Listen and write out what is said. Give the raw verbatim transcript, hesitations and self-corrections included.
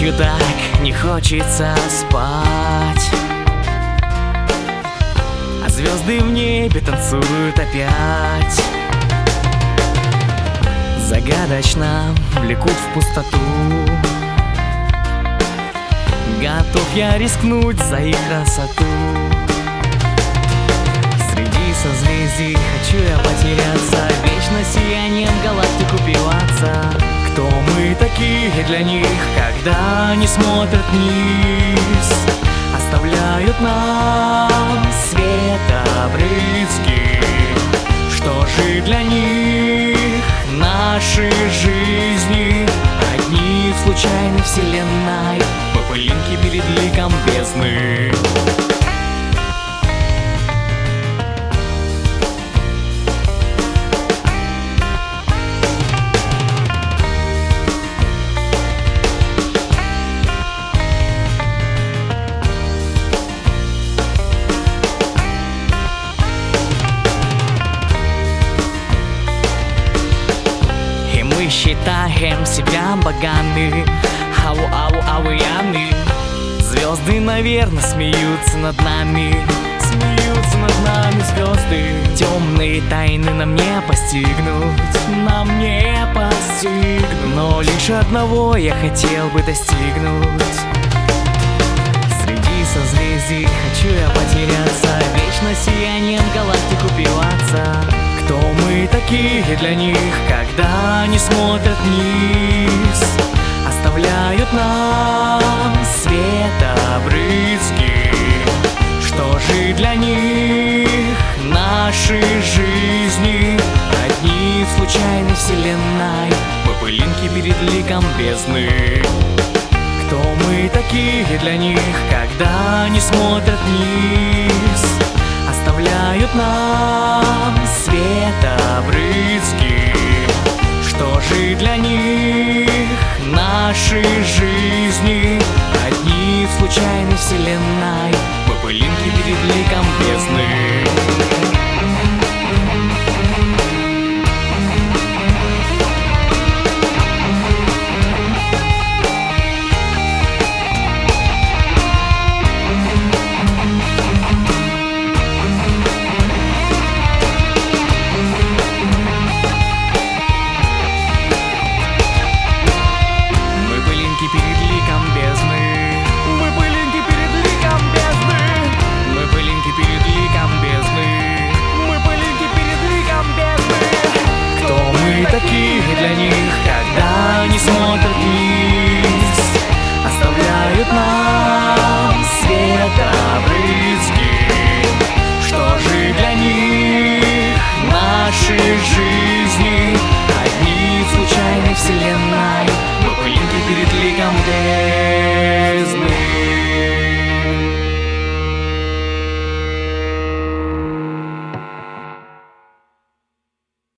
Ночью так не хочется спать, а звезды в небе танцуют опять. Загадочно влекут в пустоту. Готов я рискнуть за их красоту. Среди созвездий хочу я потеряться, вечно сиянием галактику пиваться. Кто мы такие для них, когда они смотрят вниз, оставляют нам свет обрызги? Что же для них наши жизни? Одни в случайной вселенной, мы пылинки перед ликом бездны. Мы считаем себя богами, ау-ау-ауями. Звезды, наверное, смеются над нами, смеются над нами звезды. Темные тайны нам не постигнуть, нам не постигнуть. Но лишь одного я хотел бы достигнуть. Среди созвездий хочу я потеряться, вечно сиянием галактику пиваться. Кто мы такие для них, когда они смотрят вниз, оставляют нам свет обрызги? Что же для них наши жизни? Одни в случайной вселенной, мы пылинки перед ликом бездны. Кто мы такие для них, когда они смотрят вниз,